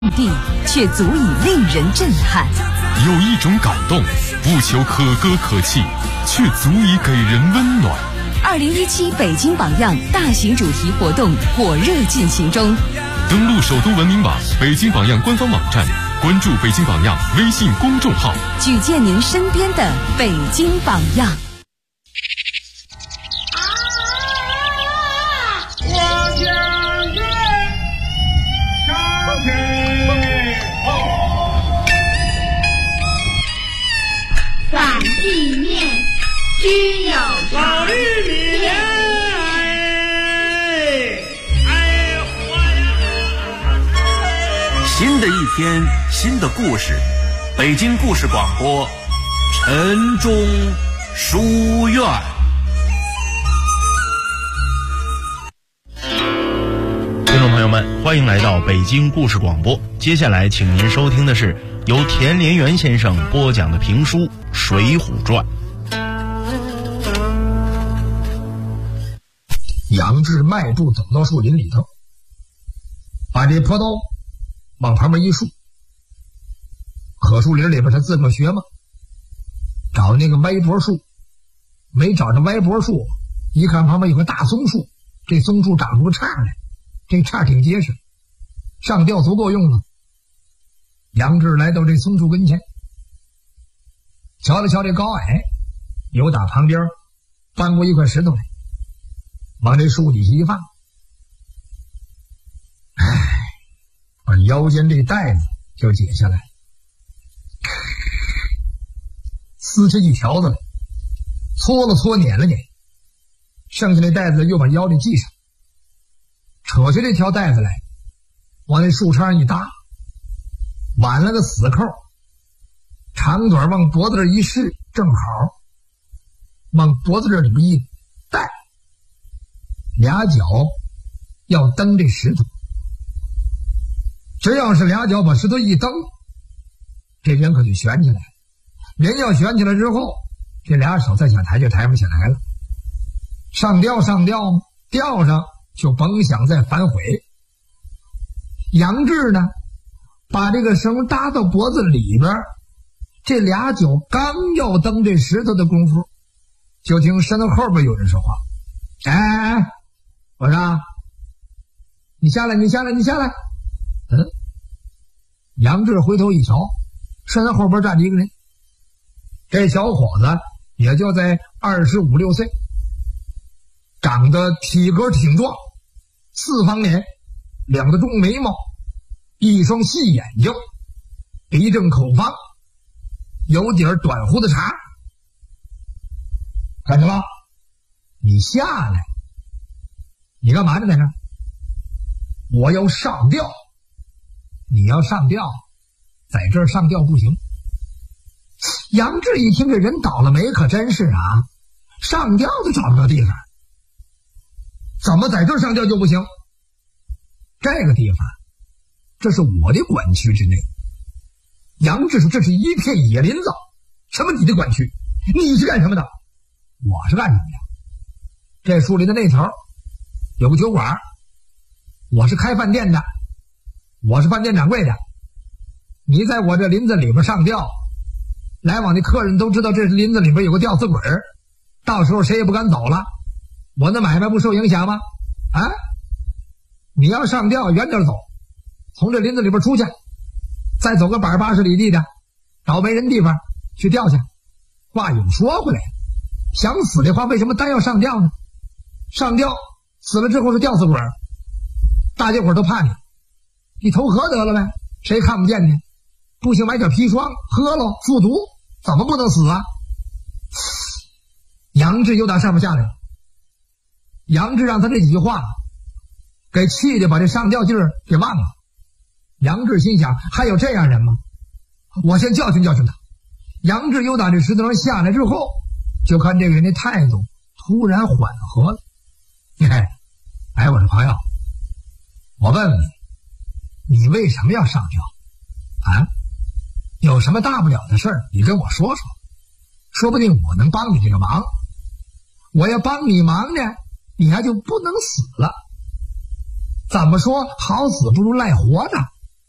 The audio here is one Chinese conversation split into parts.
地却足以令人震撼。 有一种感动，不求可歌可泣，却足以给人温暖。 2017北京榜样大型主题活动火热进行中， 登录首都文明网、北京榜样官方网站，关注北京榜样微信公众号， 举荐您身边的北京榜样。 反地面只有老玉米新的一天，新的故事，北京故事广播，晨钟书院。 听众朋友们，欢迎来到北京故事广播。接下来，请您收听的是由田连元先生播讲的评书《水浒传》。 杨志迈步走到树林里头，把这朴刀往旁边一竖。可树林里边他自个学嘛，找那个歪脖树，没找着歪脖树，一看旁边有个大松树，这松树长出个杈来，这杈挺结实，上吊足够用了。杨志来到这松树跟前，瞧了瞧这高矮，又打旁边搬过一块石头来，往这树底下一放，把腰间这带子就解下来，撕下一条子来，搓了搓，捻了捻，剩下那带子又把腰里系上，扯下这条带子来，往那树杈上一搭，挽了个死扣，长短往脖子这一试，正好往脖子这里边一带，俩脚要蹬这石头，只要是俩脚把石头一蹬，这人可就悬起来。人要悬起来之后，这俩手再想抬就抬不起来了。上吊上吊，吊上就甭想再反悔。杨志呢，把这个绳搭到脖子里边，这俩脚刚要蹬这石头的功夫，就听身后边有人说话：“哎，我说，你下来，你下来，你下来。”杨志回头一瞧，身后边站着一个人。这小伙子也就在25、26岁，长得体格挺壮，四方脸，两个重眉毛，一双细眼睛，鼻正口方，有点短胡子茬。干什么？你下来。你干嘛呢在这儿？我要上吊。你要上吊，在这儿上吊不行。杨志一听这人倒了霉，可真是啊，上吊都找不着地方，怎么在这儿上吊就不行？这个地方，这是我的管区之内。杨志说这是一片野林子，什么你的管区？你是干什么的？我是干什么的？这树林的那头有个酒馆，我是开饭店的，我是饭店掌柜的。你在我这林子里边上吊，来往的客人都知道这林子里边有个吊死鬼，到时候谁也不敢走了，我那买卖不受影响吗？啊，你要上吊远点走，从这林子里边出去，再走个180里地的，找没人地方去吊去。话又说回来，想死的话为什么单要上吊呢？上吊死了之后是吊死鬼，大家伙都怕你，你投河得了呗，谁看不见你？不行买点砒霜喝了复毒，怎么不能死啊？杨志又打上面下来了。杨志让他这几句话给气的把这上吊劲儿给忘了。杨志心想，还有这样人吗？我先教训教训他。杨志又打这石头上下来之后，就看这个人的态度突然缓和了。哎，我说朋友，我问问你，你为什么要上吊啊？有什么大不了的事儿，你跟我说说，说不定我能帮你这个忙。我要帮你忙呢，你还就不能死了。怎么说好死不如赖活着，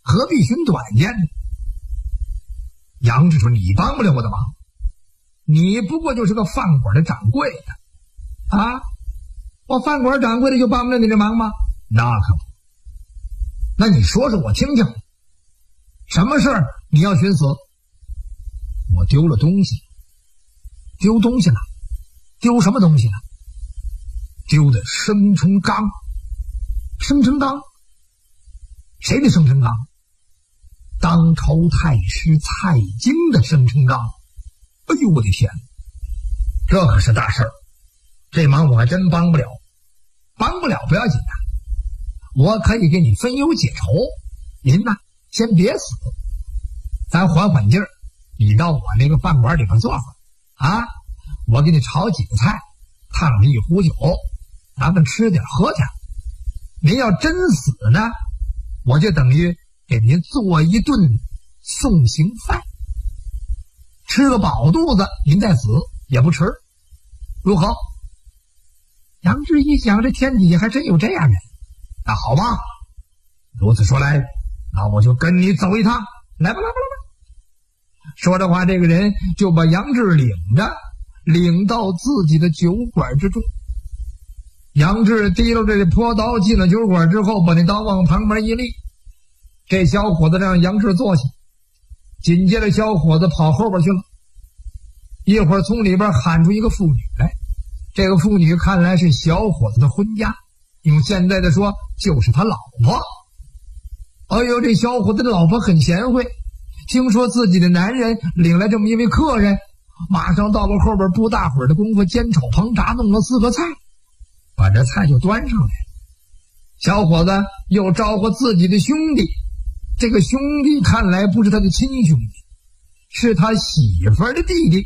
何必寻短见呢？杨志说：“你帮不了我的忙，你不过就是个饭馆的掌柜的啊！我饭馆掌柜的就帮不了你这忙吗？那可不。那你说说我听听，什么事儿你要寻死？我丢了东西，丢东西了，丢什么东西了？丢的生辰纲。生辰纲？谁的生辰纲？当朝太师蔡京的生辰纲。哎呦，我的天，这可是大事儿，这忙我还真帮不了。帮不了不要紧的，我可以给你分忧解愁。您呢，先别死，咱缓缓劲儿，你到我那个饭馆里边坐会儿啊，我给你炒几个菜，烫了一壶酒，咱们吃点喝点。您要真死呢，我就等于给您做一顿送行饭，吃个饱肚子，您再死也不迟，如何？杨志一想，这天底下还真有这样人，那好吧，如此说来，那我就跟你走一趟，来吧来吧来吧。说着话，这个人就把杨志领到自己的酒馆之中。杨志提溜着这坡刀进了酒馆之后，把那刀往旁边一立，这小伙子让杨志坐下，紧接着小伙子跑后边去了。一会儿从里边喊出一个妇女来，这个妇女看来是小伙子的婚家，用现在的说就是他老婆。哎呦，这小伙子的老婆很贤惠，听说自己的男人领来这么一位客人，马上到了后边不大会儿的功夫，煎炒烹炸弄了4个菜，把这菜就端上来。小伙子又招呼自己的兄弟，这个兄弟看来不是他的亲兄弟，是他媳妇儿的弟弟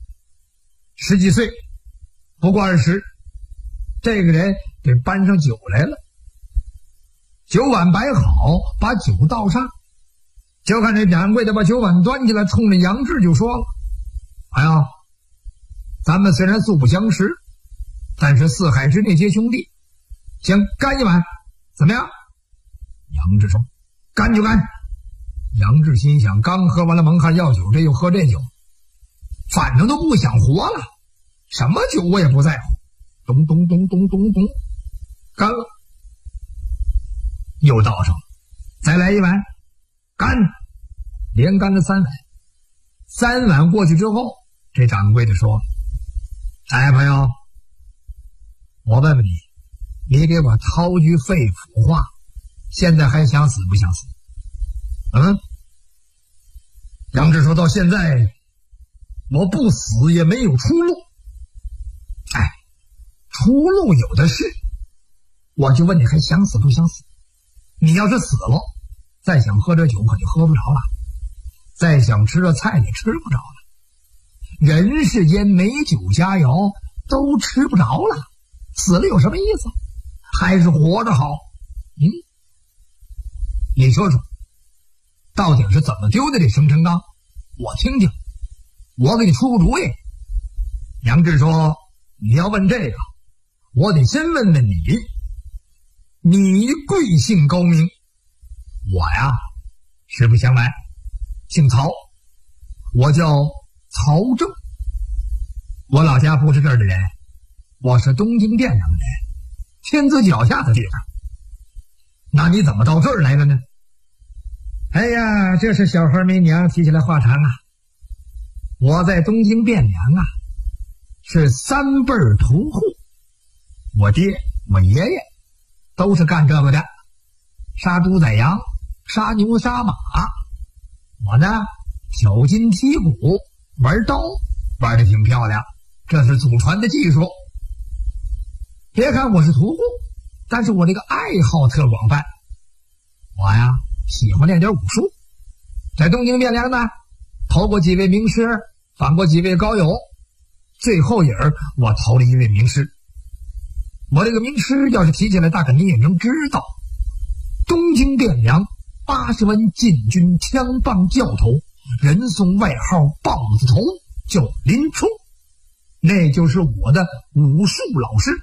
，10几岁，不过20。这个人给搬上酒来了，酒碗摆好，把酒倒上，就看这掌柜的把酒碗端起来，冲着杨志就说了：“哎呀，咱们虽然素不相识，但是四海之内皆兄弟，先干一碗，怎么样？”杨志说：“干就干。”杨志心想，刚喝完了蒙汗药酒，这又喝这酒，反正都不想活了，什么酒我也不在乎。咚咚咚咚咚咚，干了，又倒上了，再来一碗，干，连干了3碗。3碗过去之后，这掌柜的说：“哎，朋友，我问问你，你给我掏句肺腑话，现在还想死不想死？”杨志说：“到现在我不死也没有出路。”哎，出路有的是，我就问你还想死不想死？你要是死了，再想喝这酒可就喝不着了，再想吃这菜也吃不着了，人世间美酒佳肴都吃不着了，死了有什么意思？还是活着好。你说说，到底是怎么丢的这生辰纲？我听听，我给你出个主意。杨志说：“你要问这个，我得先问问你，你贵姓高名？”我呀，实不相瞒，姓曹，我叫曹正。我老家不是这儿的人，我是东京汴梁人，天子脚下的地方。那你怎么到这儿来了呢？哎呀，这是小孩没娘，提起来话长啊。我在东京汴梁啊，是3辈儿屠户，我爹我爷爷都是干这个的，杀猪宰羊，杀牛杀马。我呢，挑筋剔骨，玩刀玩得挺漂亮，这是祖传的技术。别看我是屠户，但是我这个爱好特广泛。我呀，喜欢练点武术，在东京汴梁呢，投过几位名师，访过几位高友，最后影我投了一位名师。我这个名师要是提起来，大概你也能知道，东京汴梁80万禁军枪棒教头，人送外号豹子头，叫林冲，那就是我的武术老师。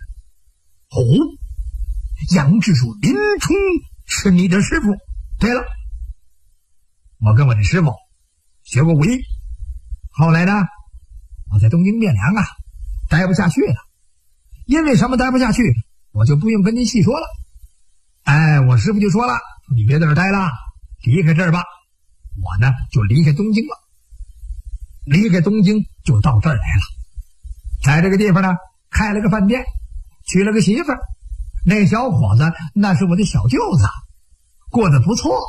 杨志说：“林冲是你的师傅？对了， 我跟我的师傅学过武艺，后来呢，我在东京汴梁啊待不下去了。因为什么待不下去，我就不用跟您细说了。我师傅就说了，你别在这儿待了，离开这儿吧。我呢就离开东京了，离开东京就到这儿来了，在这个地方呢开了个饭店，娶了个媳妇儿。那小伙子那是我的小舅子，过得不错。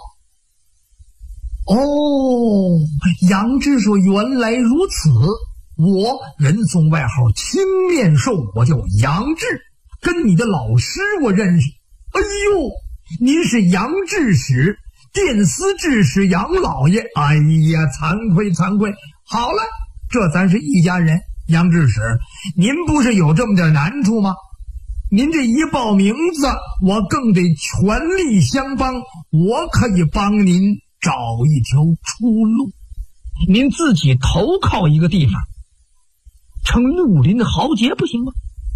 杨志说原来如此，我人送外号青面兽，我叫杨志，跟你的老师我认识。哎呦，您是杨志使，电司志使杨老爷。哎呀，惭愧惭愧。好了，这咱是一家人。杨志使，您不是有这么点难处吗？您这一报名字，我更得全力相帮，我可以帮您找一条出路。您自己投靠一个地方，成绿林豪杰不行吗？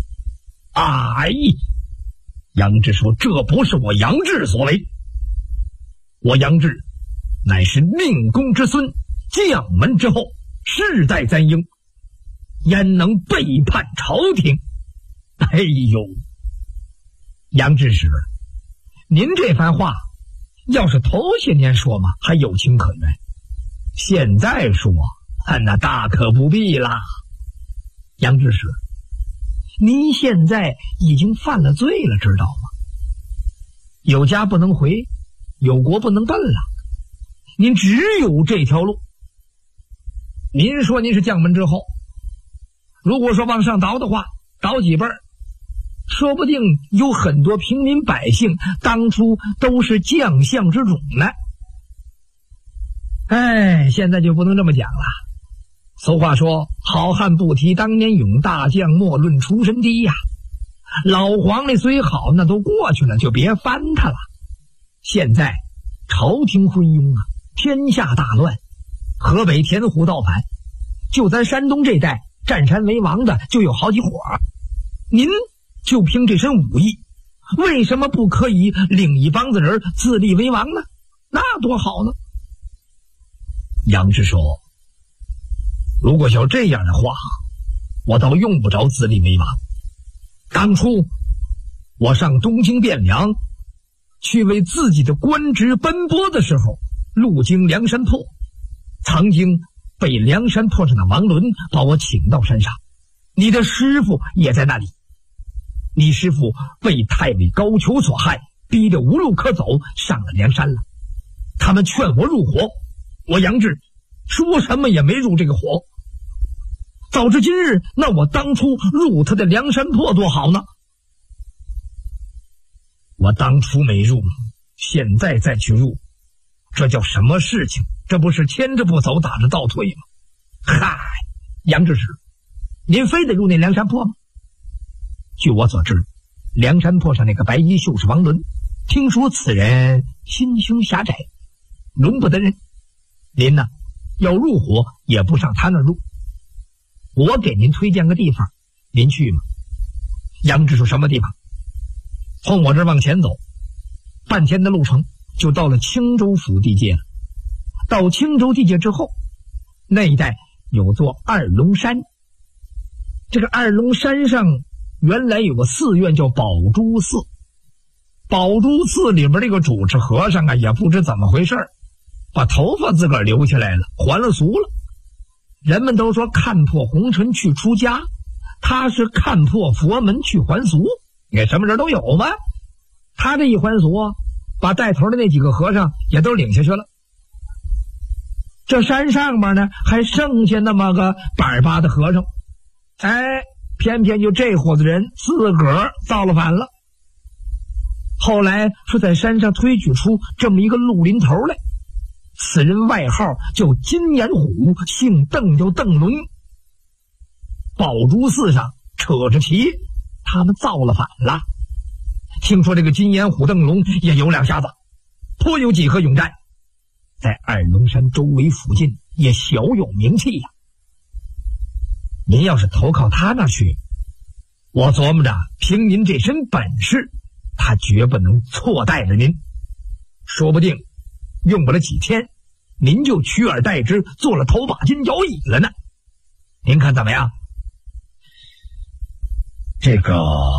杨志说，这不是我杨志所为。我杨志乃是令公之孙，将门之后，世代簪缨，焉能背叛朝廷？哎呦，杨志使，您这番话要是头些年说嘛，还有情可原，现在说那大可不必啦。杨志使，您现在已经犯了罪了，知道吗？有家不能回，有国不能奔了，您只有这条路。您说您是将门之后，如果说往上倒的话，倒几辈儿，说不定有很多平民百姓当初都是将相之种呢。现在就不能这么讲了。俗话说，好汉不提当年勇，大将莫论出身低呀。老皇帝虽好，那都过去了，就别翻他了。现在朝廷昏庸啊，天下大乱，河北填湖造反，就咱山东这带占山为王的就有好几伙。您就凭这身武艺，为什么不可以领一帮子人自立为王呢？那多好呢。杨志说，如果要这样的话，我倒用不着自立为王。当初我上东京汴梁去为自己的官职奔波的时候，路经梁山泊，曾经被梁山泊上的王伦把我请到山上，你的师傅也在那里。你师傅被太尉高俅所害，逼得无路可走，上了梁山了。他们劝我入伙，我杨志说什么也没入这个伙。早知今日，那我当初入他的梁山泊多好呢。我当初没入，现在再去入，这叫什么事情？这不是牵着不走，打着倒退吗？嗨，杨志使，您非得入那梁山泊吗？据我所知，梁山泊上那个白衣秀士王伦，听说此人心胸狭窄，容不得人。您呢，要入伙也不上他那儿入。我给您推荐个地方，您去吗？杨志说，什么地方？从我这儿往前走，半天的路程就到了青州府地界了。到青州地界之后，那一带有座二龙山。这个二龙山上原来有个寺院叫宝珠寺。宝珠寺里边这个主持和尚啊，也不知怎么回事，把头发自个儿留起来了，还了俗了。人们都说看破红尘去出家，他是看破佛门去还俗。你看什么人都有吗？他这一还俗，把带头的那几个和尚也都领下去了。这山上面呢，还剩下那么个板巴的和尚，偏偏就这伙子人自个儿造了反了。后来说在山上推举出这么一个绿林头来，此人外号叫金眼虎，姓邓，叫邓伦。宝珠寺上扯着旗，他们造了反了。听说这个金眼虎邓龙也有两下子，颇有几何勇战，在二龙山周围附近也小有名气呀。您要是投靠他那去，我琢磨着凭您这身本事，他绝不能错待着您，说不定用不了几天您就取而代之做了头把金交易了呢。您看怎么样？这个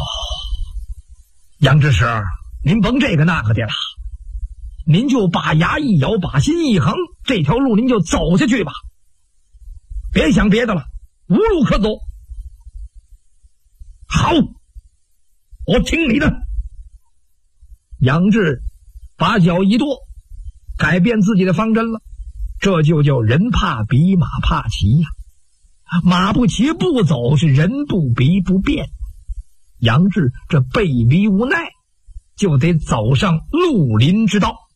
杨志士，您甭这个那个的了，您就把牙一咬，把心一横，这条路您就走下去吧，别想别的了，无路可走。好，我听你的。杨志把脚一跺，改变自己的方针了。这就叫人怕比，马怕骑呀。马不骑不走，是人不比不变。杨志这被逼无奈，就得走上绿林之道。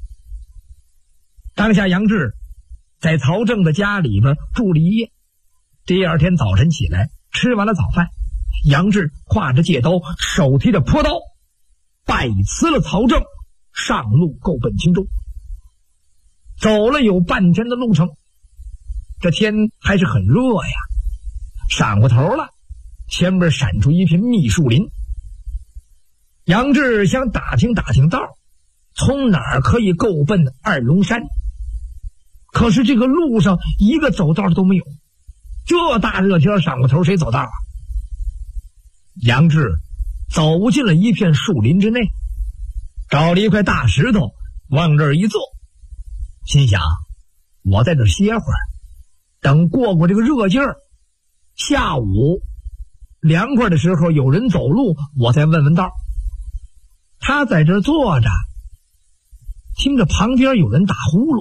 当下杨志在曹正的家里边住了一夜。第二天早晨起来，吃完了早饭，杨志挎着戒刀，手提着坡刀，拜辞了曹正，上路够奔青州。走了有半天的路程，这天还是很热呀。闪过头了，前面闪出一片密树林。杨志想打听打听道，从哪儿可以够奔二龙山。可是这个路上一个走道都没有，这大热天闪过头谁走道啊？杨志走进了一片树林之内，找了一块大石头往这儿一坐，心想我在这儿歇会儿，等过这个热劲儿，下午凉快的时候有人走路，我再问问道。他在这儿坐着，听着旁边有人打呼噜。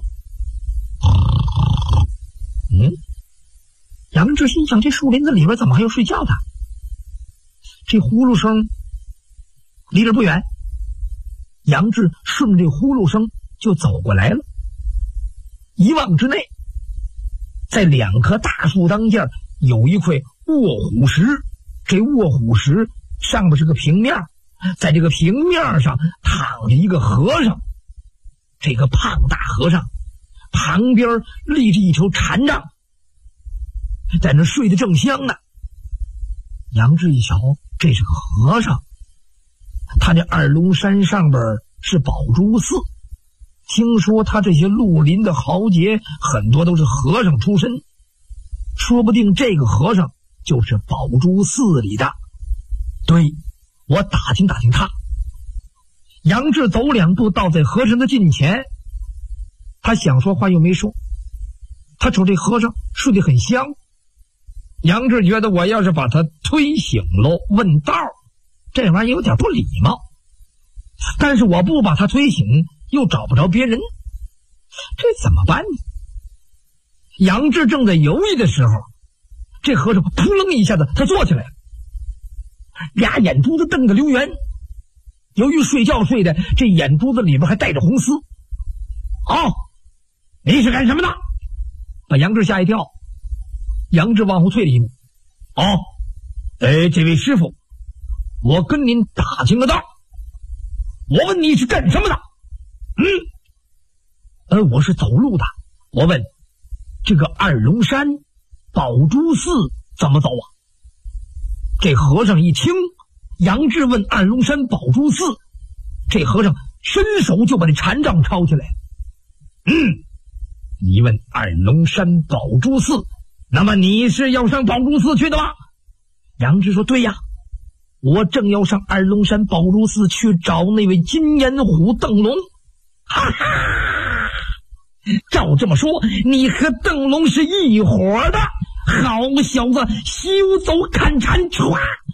杨志心想，这树林子里边怎么还有睡觉的？这呼噜声离这不远，杨志顺着这呼噜声就走过来了。一望之内，在两棵大树当间有一块卧虎石，这卧虎石上面是个平面，在这个平面上躺着一个和尚。这个胖大和尚旁边立着一条禅杖，在那睡得正香呢。杨志一瞧，这是个和尚，他这二龙山上边是宝珠寺，听说他这些绿林的豪杰很多都是和尚出身，说不定这个和尚就是宝珠寺里的。对，我打听打听他。杨志走两步到在和尚的近前，他想说话又没说，他瞅这和尚睡得很香。杨志觉得我要是把他推醒了问道，这玩意儿有点不礼貌，但是我不把他推醒又找不着别人，这怎么办呢？杨志正在犹豫的时候，这和尚扑棱一下子他坐起来了，俩眼珠子瞪得溜圆，由于睡觉睡的，这眼珠子里边还带着红丝。哦，你是干什么的？把杨志吓一跳。杨志往后退了一步。哦，这位师傅，我跟您打听个道，我问你是干什么的？我是走路的。我问这个二龙山宝珠寺怎么走啊？这和尚一听杨志问二龙山宝珠寺，这和尚伸手就把这禅杖抄起来。你问二龙山宝珠寺，那么你是要上宝珠寺去的吗？杨志说，对呀，我正要上二龙山宝珠寺去找那位金眼虎邓龙。哈哈，照这么说，你和邓龙是一伙的。好小子，休走看禅，唰！